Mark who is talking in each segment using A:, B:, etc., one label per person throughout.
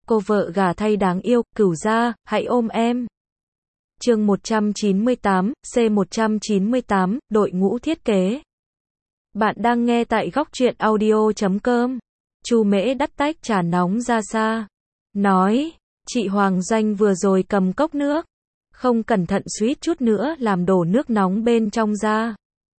A: Cô vợ gả thay đáng yêu, Cửu gia, hãy ôm em. Chương 198, C198, đội ngũ thiết kế. Bạn đang nghe tại góc truyện audio.com. Chu Mễ đắt tách trà nóng ra xa. Nói, chị Hoàng Doanh vừa rồi cầm cốc nước. Không cẩn thận suýt chút nữa làm đổ nước nóng bên trong ra.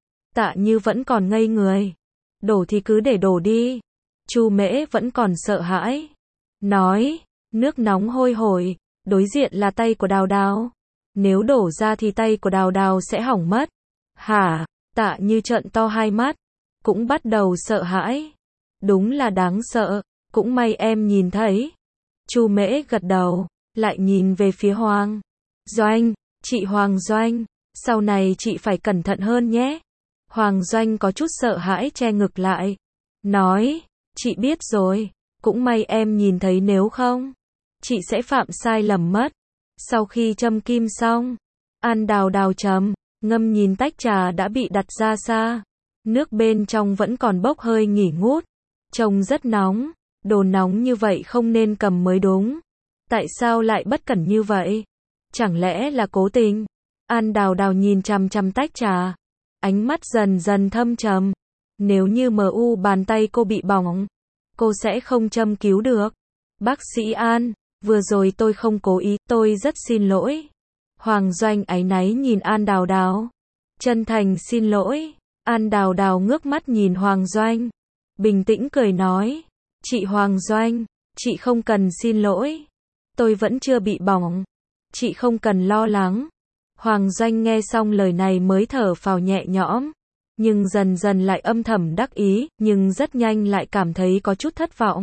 A: Tạ Như vẫn còn ngây người. Đổ thì cứ để đổ đi. Chu Mễ vẫn còn sợ hãi. Nói, nước nóng hôi hổi, đối diện là tay của Đào Đào. Nếu đổ ra thì tay của Đào Đào sẽ hỏng mất. Hả? Tạ Như trợn to hai mắt. Cũng bắt đầu sợ hãi. Đúng là đáng sợ. Cũng may em nhìn thấy. Chu Mễ gật đầu. Lại nhìn về phía Hoàng Doanh. Chị Hoàng Doanh, sau này chị phải cẩn thận hơn nhé. Hoàng Doanh có chút sợ hãi che ngực lại. Nói, chị biết rồi. Cũng may em nhìn thấy, nếu không chị sẽ phạm sai lầm mất. Sau khi châm kim xong, An Đào Đào trầm ngâm nhìn tách trà đã bị đặt ra xa. Nước bên trong vẫn còn bốc hơi nghỉ ngút. Trông rất nóng. Đồ nóng như vậy không nên cầm mới đúng. Tại sao lại bất cẩn như vậy? Chẳng lẽ là cố tình? An Đào Đào nhìn chằm chằm tách trà. Ánh mắt dần dần thâm trầm. Nếu như bàn tay cô bị bỏng, cô sẽ không châm cứu được. Bác sĩ An, vừa rồi tôi không cố ý, tôi rất xin lỗi. Hoàng Doanh áy náy nhìn An Đào Đào. Chân thành xin lỗi. An Đào Đào ngước mắt nhìn Hoàng Doanh. Bình tĩnh cười nói. Chị Hoàng Doanh, chị không cần xin lỗi. Tôi vẫn chưa bị bỏng. Chị không cần lo lắng. Hoàng Doanh nghe xong lời này mới thở phào nhẹ nhõm. Nhưng dần dần lại âm thầm đắc ý, nhưng rất nhanh lại cảm thấy có chút thất vọng.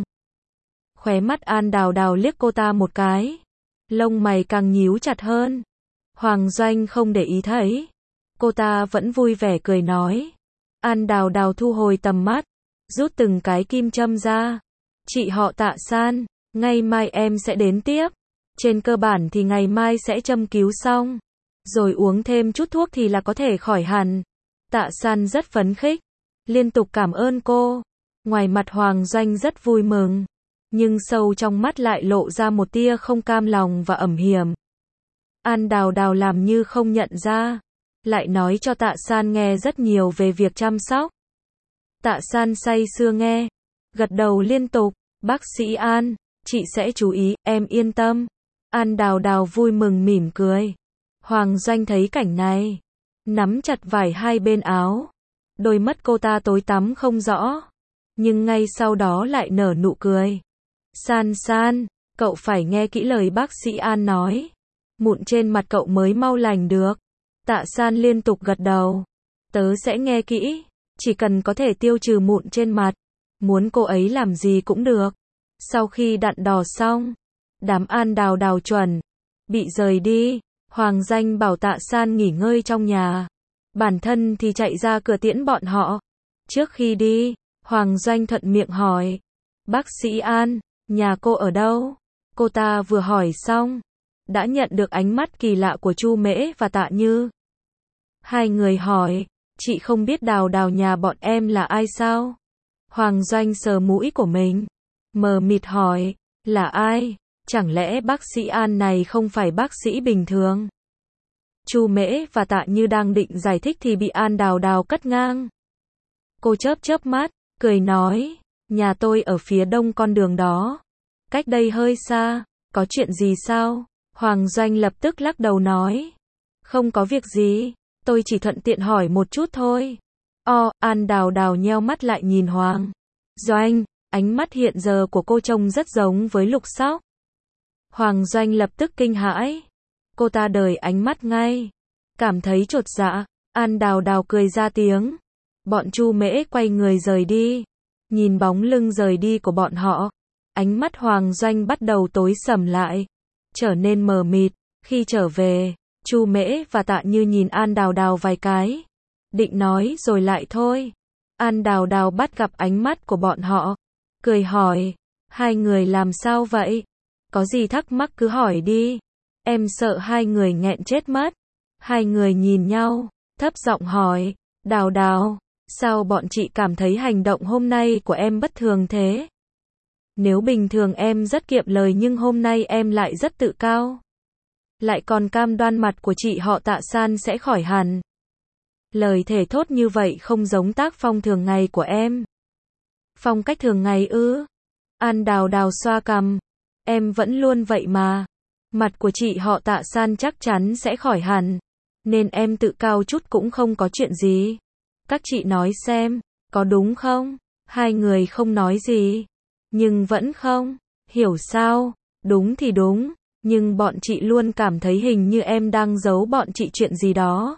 A: Khóe mắt An Đào Đào liếc cô ta một cái. Lông mày càng nhíu chặt hơn. Hoàng Doanh không để ý thấy. Cô ta vẫn vui vẻ cười nói. An Đào Đào thu hồi tầm mắt. Rút từng cái kim châm ra. Chị họ Tạ San, ngày mai em sẽ đến tiếp. Trên cơ bản thì ngày mai sẽ châm cứu xong. Rồi uống thêm chút thuốc thì là có thể khỏi hẳn. Tạ San rất phấn khích. Liên tục cảm ơn cô. Ngoài mặt Hoàng Doanh rất vui mừng. Nhưng sâu trong mắt lại lộ ra một tia không cam lòng và ẩm hiểm. An Đào Đào làm như không nhận ra. Lại nói cho Tạ San nghe rất nhiều về việc chăm sóc. Tạ San say sưa nghe. Gật đầu liên tục. Bác sĩ An, chị sẽ chú ý, em yên tâm. An Đào Đào vui mừng mỉm cười. Hoàng Doanh thấy cảnh này. Nắm chặt vải hai bên áo. Đôi mắt cô ta tối tăm không rõ. Nhưng ngay sau đó lại nở nụ cười. San San, cậu phải nghe kỹ lời bác sĩ An nói. Mụn trên mặt cậu mới mau lành được. Tạ San liên tục gật đầu. Tớ sẽ nghe kỹ. Chỉ cần có thể tiêu trừ mụn trên mặt. Muốn cô ấy làm gì cũng được. Sau khi đặn đò xong, đám An Đào Đào chuẩn bị rời đi. Hoàng Doanh bảo Tạ San nghỉ ngơi trong nhà. Bản thân thì chạy ra cửa tiễn bọn họ. Trước khi đi, Hoàng Doanh thuận miệng hỏi. Bác sĩ An, nhà cô ở đâu? Cô ta vừa hỏi xong, đã nhận được ánh mắt kỳ lạ của Chu Mễ và Tạ Như. Hai người hỏi, chị không biết Đào Đào nhà bọn em là ai sao? Hoàng Doanh sờ mũi của mình. Mờ mịt hỏi, là ai? Chẳng lẽ bác sĩ An này không phải bác sĩ bình thường? Chu Mễ và Tạ Như đang định giải thích thì bị An Đào Đào cắt ngang. Cô chớp chớp mắt, cười nói, nhà tôi ở phía đông con đường đó. Cách đây hơi xa, có chuyện gì sao? Hoàng Doanh lập tức lắc đầu nói. Không có việc gì, tôi chỉ thuận tiện hỏi một chút thôi. An Đào Đào nheo mắt lại nhìn Hoàng Doanh, ánh mắt hiện giờ của cô trông rất giống với Lục Sóc. Hoàng Doanh lập tức kinh hãi. Cô ta đời ánh mắt ngay. Cảm thấy chột dạ. An Đào Đào cười ra tiếng. Bọn Chu Mễ quay người rời đi. Nhìn bóng lưng rời đi của bọn họ. Ánh mắt Hoàng Doanh bắt đầu tối sầm lại. Trở nên mờ mịt. Khi trở về, Chu Mễ và Tạ Như nhìn An Đào Đào vài cái. Định nói rồi lại thôi. An Đào Đào bắt gặp ánh mắt của bọn họ. Cười hỏi. Hai người làm sao vậy? Có gì thắc mắc cứ hỏi đi. Em sợ hai người nghẹn chết mất. Hai người nhìn nhau, thấp giọng hỏi. Đào Đào, sao bọn chị cảm thấy hành động hôm nay của em bất thường thế? Nếu bình thường em rất kiệm lời nhưng hôm nay em lại rất tự cao. Lại còn cam đoan mặt của chị họ Tạ San sẽ khỏi hẳn. Lời thề thốt như vậy không giống tác phong thường ngày của em. Phong cách thường ngày ư? An Đào Đào xoa cằm. Em vẫn luôn vậy mà. Mặt của chị họ Tạ San chắc chắn sẽ khỏi hẳn. Nên em tự cao chút cũng không có chuyện gì. Các chị nói xem, có đúng không? Hai người không nói gì. Nhưng vẫn không hiểu sao. Đúng thì đúng. Nhưng bọn chị luôn cảm thấy hình như em đang giấu bọn chị chuyện gì đó.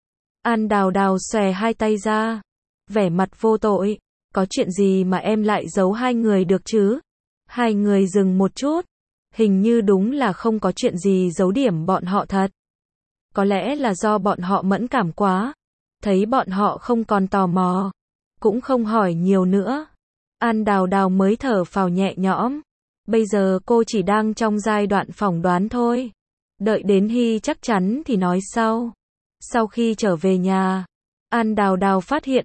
A: An Đào Đào xòe hai tay ra. Vẻ mặt vô tội. Có chuyện gì mà em lại giấu hai người được chứ? Hai người dừng một chút. Hình như đúng là không có chuyện gì giấu điểm bọn họ thật. Có lẽ là do bọn họ mẫn cảm quá. Thấy bọn họ không còn tò mò. Cũng không hỏi nhiều nữa. An Đào Đào mới thở phào nhẹ nhõm. Bây giờ cô chỉ đang trong giai đoạn phỏng đoán thôi. Đợi đến Hy chắc chắn thì nói sau. Sau khi trở về nhà, An Đào Đào phát hiện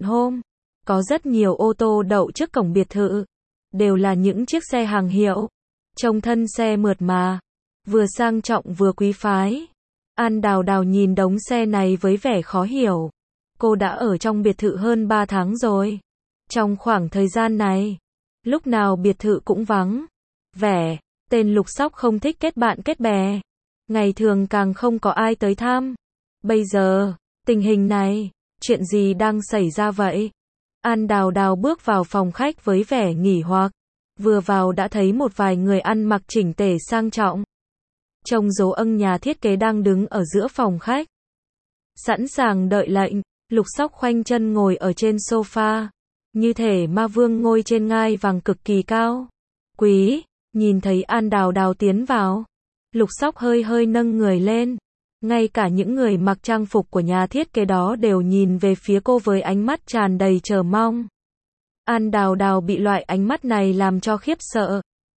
A: có rất nhiều ô tô đậu trước cổng biệt thự. Đều là những chiếc xe hàng hiệu. Trông thân xe mượt mà. Vừa sang trọng vừa quý phái. An Đào Đào nhìn đống xe này với vẻ khó hiểu. Cô đã ở trong biệt thự hơn 3 tháng rồi. Trong khoảng thời gian này, lúc nào biệt thự cũng vắng vẻ. Tên Lục Sóc không thích kết bạn kết bè. Ngày thường càng không có ai tới thăm. Bây giờ, tình hình này, chuyện gì đang xảy ra vậy? An Đào Đào bước vào phòng khách với vẻ nghỉ hoặc. Vừa vào đã thấy một vài người ăn mặc chỉnh tề sang trọng. Trông dấu ân nhà thiết kế đang đứng ở giữa phòng khách. Sẵn sàng đợi lệnh. Lục Sóc khoanh chân ngồi ở trên sofa. Như thể ma vương ngồi trên ngai vàng cực kỳ cao. Quý, nhìn thấy An Đào Đào tiến vào. Lục Sóc hơi hơi nâng người lên. Ngay cả những người mặc trang phục của nhà thiết kế đó đều nhìn về phía cô với ánh mắt tràn đầy chờ mong. An Đào Đào bị loại ánh mắt này làm cho khiếp sợ.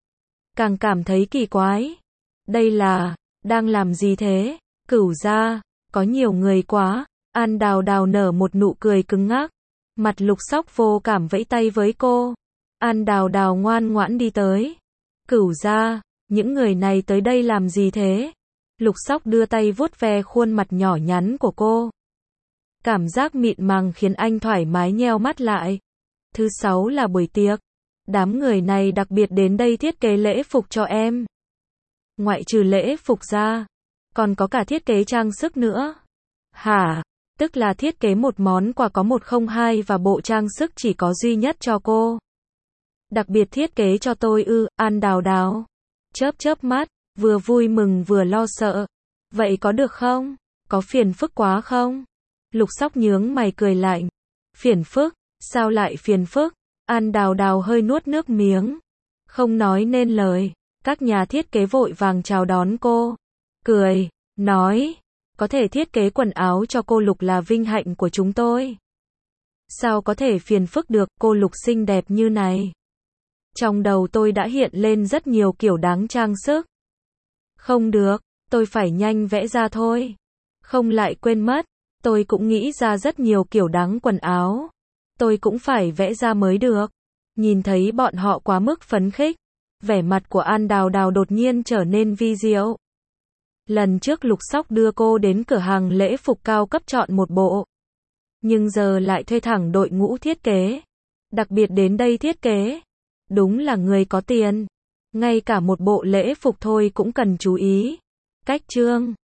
A: Càng cảm thấy kỳ quái. Đây là, đang làm gì thế? Cửu gia, có nhiều người quá. An Đào Đào nở một nụ cười cứng ngắc. Mặt Lục Sóc vô cảm vẫy tay với cô. An Đào Đào ngoan ngoãn đi tới. Cửu gia, những người này tới đây làm gì thế? Lục Sóc đưa tay vuốt ve khuôn mặt nhỏ nhắn của cô. Cảm giác mịn màng khiến anh thoải mái nheo mắt lại. Thứ 6 là buổi tiệc. Đám người này đặc biệt đến đây thiết kế lễ phục cho em. Ngoại trừ lễ phục ra, còn có cả thiết kế trang sức nữa. Hả? Tức là thiết kế một món quà có 102 và bộ trang sức chỉ có duy nhất cho cô. Đặc biệt thiết kế cho tôi ư? An Đào Đào chớp chớp mắt, vừa vui mừng vừa lo sợ. Vậy có được không? Có phiền phức quá không? Lục Sóc nhướng mày cười lạnh. Phiền phức? Sao lại phiền phức? An Đào Đào hơi nuốt nước miếng. Không nói nên lời. Các nhà thiết kế vội vàng chào đón cô. Cười, nói. Có thể thiết kế quần áo cho cô Lục là vinh hạnh của chúng tôi. Sao có thể phiền phức được, cô Lục xinh đẹp như này. Trong đầu tôi đã hiện lên rất nhiều kiểu dáng trang sức. Không được, tôi phải nhanh vẽ ra thôi. Không lại quên mất, tôi cũng nghĩ ra rất nhiều kiểu dáng quần áo. Tôi cũng phải vẽ ra mới được. Nhìn thấy bọn họ quá mức phấn khích. Vẻ mặt của An Đào Đào đột nhiên trở nên vi diệu. Lần trước Lục Sóc đưa cô đến cửa hàng lễ phục cao cấp chọn một bộ. Nhưng giờ lại thuê thẳng đội ngũ thiết kế. Đặc biệt đến đây thiết kế. Đúng là người có tiền. Ngay cả một bộ lễ phục thôi cũng cần chú ý. Cách trương.